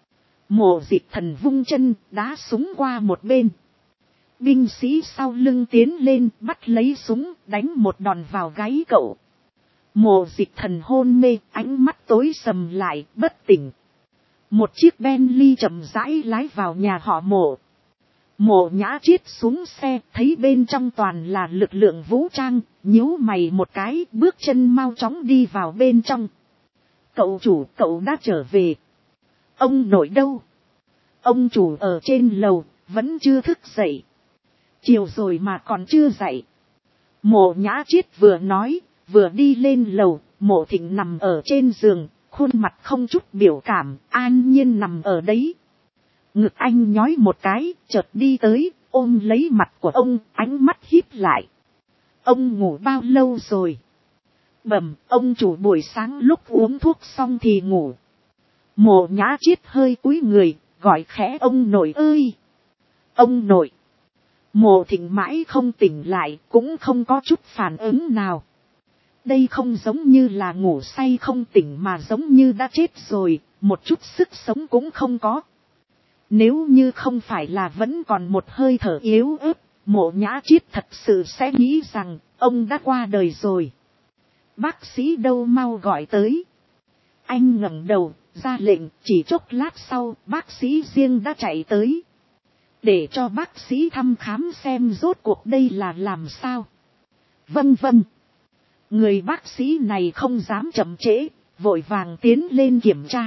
Mộ Dịch Thần vung chân, đá súng qua một bên. Binh sĩ sau lưng tiến lên, bắt lấy súng, đánh một đòn vào gáy cậu. Mộ Dịch Thần hôn mê, ánh mắt tối sầm lại, bất tỉnh. Một chiếc Bentley chậm rãi lái vào nhà họ Mộ. Mộ Nhã Chiết xuống xe, thấy bên trong toàn là lực lượng vũ trang, nhíu mày một cái, bước chân mau chóng đi vào bên trong. Cậu chủ, cậu đã trở về. Ông nội đâu? Ông chủ ở trên lầu, vẫn chưa thức dậy. Chiều rồi mà còn chưa dậy. Mộ Nhã Chiết vừa nói, vừa đi lên lầu. Mộ Thịnh nằm ở trên giường, khuôn mặt không chút biểu cảm, an nhiên nằm ở đấy. Ngực anh nhói một cái, chợt đi tới, ôm lấy mặt của ông, ánh mắt híp lại. Ông ngủ bao lâu rồi? Bẩm, ông chủ buổi sáng lúc uống thuốc xong thì ngủ. Mộ Nhã Chiết hơi cúi người, gọi khẽ ông nội ơi. Ông nội. Mộ Thịnh mãi không tỉnh lại, cũng không có chút phản ứng nào. Đây không giống như là ngủ say không tỉnh mà giống như đã chết rồi, một chút sức sống cũng không có. Nếu như không phải là vẫn còn một hơi thở yếu ớt, Mộ Nhã Chiết thật sự sẽ nghĩ rằng ông đã qua đời rồi. Bác sĩ đâu, mau gọi tới. Anh ngẩng đầu, ra lệnh, chỉ chốc lát sau, bác sĩ riêng đã chạy tới. Để cho bác sĩ thăm khám xem rốt cuộc đây là làm sao. Vâng vâng. Người bác sĩ này không dám chậm trễ, vội vàng tiến lên kiểm tra.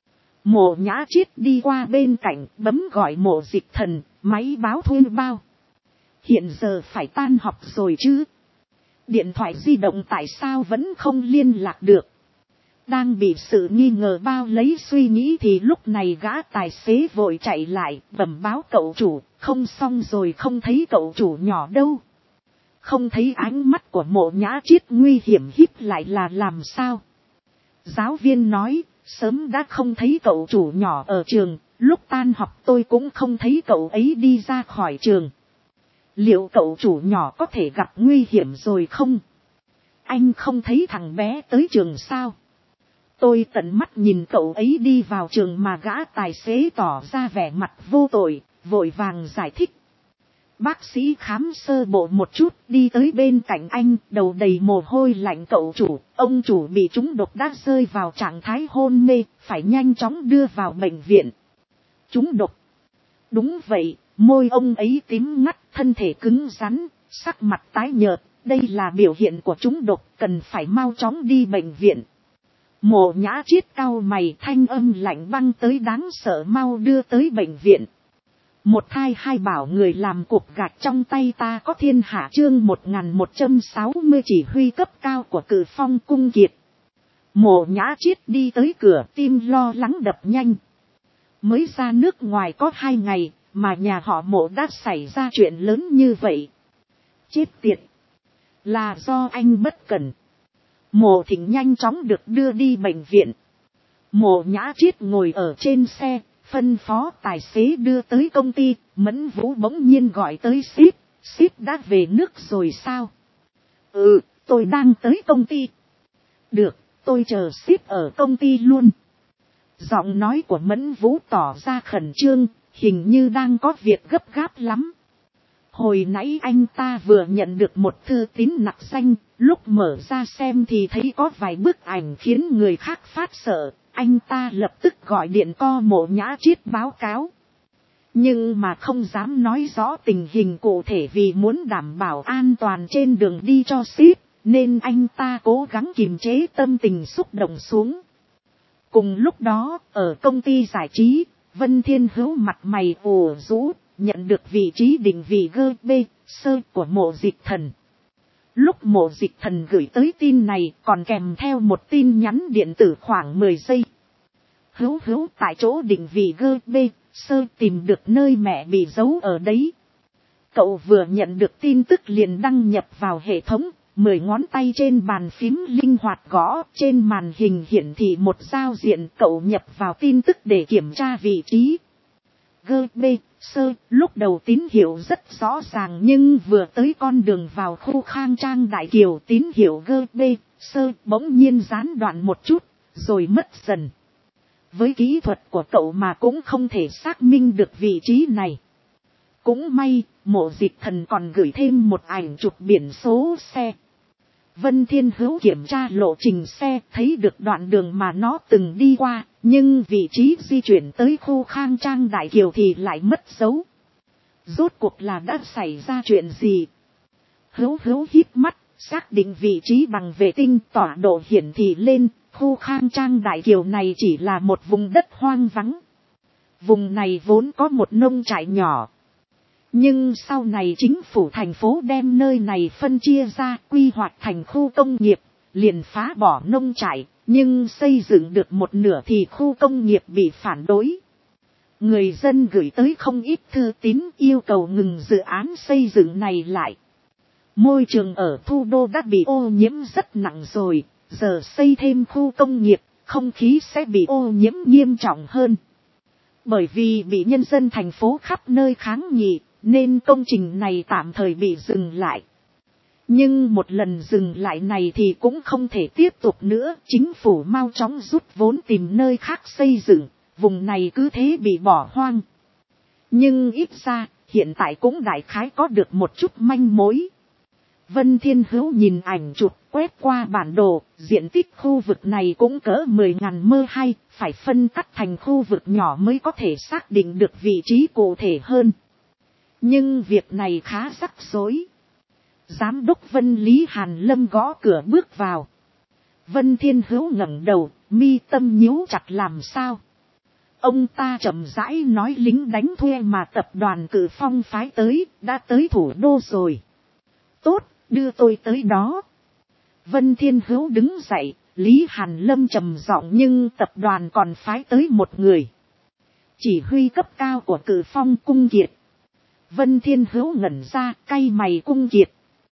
Mộ Nhã Chiết đi qua bên cạnh, bấm gọi Mộ Dịch Thần, máy báo thuê bao. Hiện giờ phải tan học rồi chứ. Điện thoại di động tại sao vẫn không liên lạc được. Đang bị sự nghi ngờ bao lấy suy nghĩ thì lúc này gã tài xế vội chạy lại, bẩm báo cậu chủ, không xong rồi, không thấy cậu chủ nhỏ đâu. Không thấy. Ánh mắt của Mộ Nhã Chiết nguy hiểm híp lại, là làm sao? Giáo viên nói, sớm đã không thấy cậu chủ nhỏ ở trường, lúc tan học tôi cũng không thấy cậu ấy đi ra khỏi trường. Liệu cậu chủ nhỏ có thể gặp nguy hiểm rồi không? Anh không thấy thằng bé tới trường sao? Tôi tận mắt nhìn cậu ấy đi vào trường mà. Gã tài xế tỏ ra vẻ mặt vô tội, vội vàng giải thích. Bác sĩ khám sơ bộ một chút, đi tới bên cạnh anh, đầu đầy mồ hôi lạnh. Cậu chủ, ông chủ bị trúng độc đã rơi vào trạng thái hôn mê, phải nhanh chóng đưa vào bệnh viện. Trúng độc? Đúng vậy, môi ông ấy tím ngắt, thân thể cứng rắn, sắc mặt tái nhợt, đây là biểu hiện của trúng độc, cần phải mau chóng đi bệnh viện. Mộ Nhã Chiết cau mày, thanh âm lạnh băng tới đáng sợ, mau đưa tới bệnh viện. Một thai hai bảo người làm cục gạch trong tay ta có thiên hạ. Chương 1160 chỉ huy cấp cao của Cử Phong cung kiệt. Mộ Nhã Chiết đi tới cửa, tim lo lắng đập nhanh. Mới ra nước ngoài có 2 ngày, mà nhà họ Mộ đã xảy ra chuyện lớn như vậy. Chết tiệt! Là do anh bất cẩn. Mộ Thịnh nhanh chóng được đưa đi bệnh viện. Mộ Nhã Chiết ngồi ở trên xe, phân phó tài xế đưa tới công ty. Mẫn Vũ bỗng nhiên gọi tới sếp. Sếp đã về nước rồi sao? Ừ, tôi đang tới công ty. Được, tôi chờ sếp ở công ty luôn. Giọng nói của Mẫn Vũ tỏ ra khẩn trương, hình như đang có việc gấp gáp lắm. Hồi nãy anh ta vừa nhận được một thư tín nặc danh, lúc mở ra xem thì thấy có vài bức ảnh khiến người khác phát sợ. Anh ta lập tức gọi điện co Mộ Nhã Chiết báo cáo. Nhưng mà không dám nói rõ tình hình cụ thể vì muốn đảm bảo an toàn trên đường đi cho sếp, nên anh ta cố gắng kiềm chế tâm tình xúc động xuống. Cùng lúc đó, ở công ty giải trí, Vân Thiên Hữu mặt mày ủ rũ, nhận được vị trí định vị GB sơ của Mộ Dịch Thần. Lúc Mộ Dịch Thần gửi tới tin này còn kèm theo một tin nhắn điện tử khoảng 10 giây. Hữu hữu tại chỗ định vị gơ bê, sơ tìm được nơi mẹ bị giấu ở đấy. Cậu vừa nhận được tin tức liền đăng nhập vào hệ thống, 10 ngón tay trên bàn phím linh hoạt gõ, trên màn hình hiển thị một giao diện, cậu nhập vào tin tức để kiểm tra vị trí. Gơ bê, sơ, lúc đầu tín hiệu rất rõ ràng nhưng vừa tới con đường vào khu khang trang đại kiều tín hiệu gơ bê, sơ bỗng nhiên gián đoạn một chút, rồi mất dần. Với kỹ thuật của cậu mà cũng không thể xác minh được vị trí này. Cũng may, Mộ Dịch Thần còn gửi thêm một ảnh chụp biển số xe. Vân Thiên Hữu kiểm tra lộ trình xe, thấy được đoạn đường mà nó từng đi qua, nhưng vị trí di chuyển tới khu khang trang đại kiều thì lại mất dấu. Rốt cuộc là đã xảy ra chuyện gì? Hữu Hữu híp mắt, xác định vị trí bằng vệ tinh, tọa độ hiển thị lên, khu khang trang đại kiều này chỉ là một vùng đất hoang vắng. Vùng này vốn có một nông trại nhỏ. Nhưng sau này chính phủ thành phố đem nơi này phân chia ra, quy hoạch thành khu công nghiệp, liền phá bỏ nông trại, nhưng xây dựng được một nửa thì khu công nghiệp bị phản đối. Người dân gửi tới không ít thư tín yêu cầu ngừng dự án xây dựng này lại. Môi trường ở thủ đô đã bị ô nhiễm rất nặng rồi, giờ xây thêm khu công nghiệp, không khí sẽ bị ô nhiễm nghiêm trọng hơn. Bởi vì bị nhân dân thành phố khắp nơi kháng nghị, nên công trình này tạm thời bị dừng lại. Nhưng một lần dừng lại này thì cũng không thể tiếp tục nữa, chính phủ mau chóng rút vốn tìm nơi khác xây dựng, vùng này cứ thế bị bỏ hoang. Nhưng ít ra, hiện tại cũng đại khái có được một chút manh mối. Vân Thiên Hữu nhìn ảnh chụp quét qua bản đồ, diện tích khu vực này cũng cỡ 10.000 mơ hay, phải phân cắt thành khu vực nhỏ mới có thể xác định được vị trí cụ thể hơn. Nhưng việc này khá rắc rối. Giám đốc Vân Lý Hàn Lâm gõ cửa bước vào. Vân Thiên Hữu ngẩng đầu, mi tâm nhíu chặt làm sao. Ông ta chậm rãi nói lính đánh thuê mà tập đoàn Cử Phong phái tới, đã tới thủ đô rồi. Tốt, đưa tôi tới đó. Vân Thiên Hữu đứng dậy, Lý Hàn Lâm trầm giọng nhưng tập đoàn còn phái tới một người. Chỉ huy cấp cao của Cử Phong Cung Kiệt. Vân Thiên Hữu ngẩn ra, cay mày. Cung Kiệt.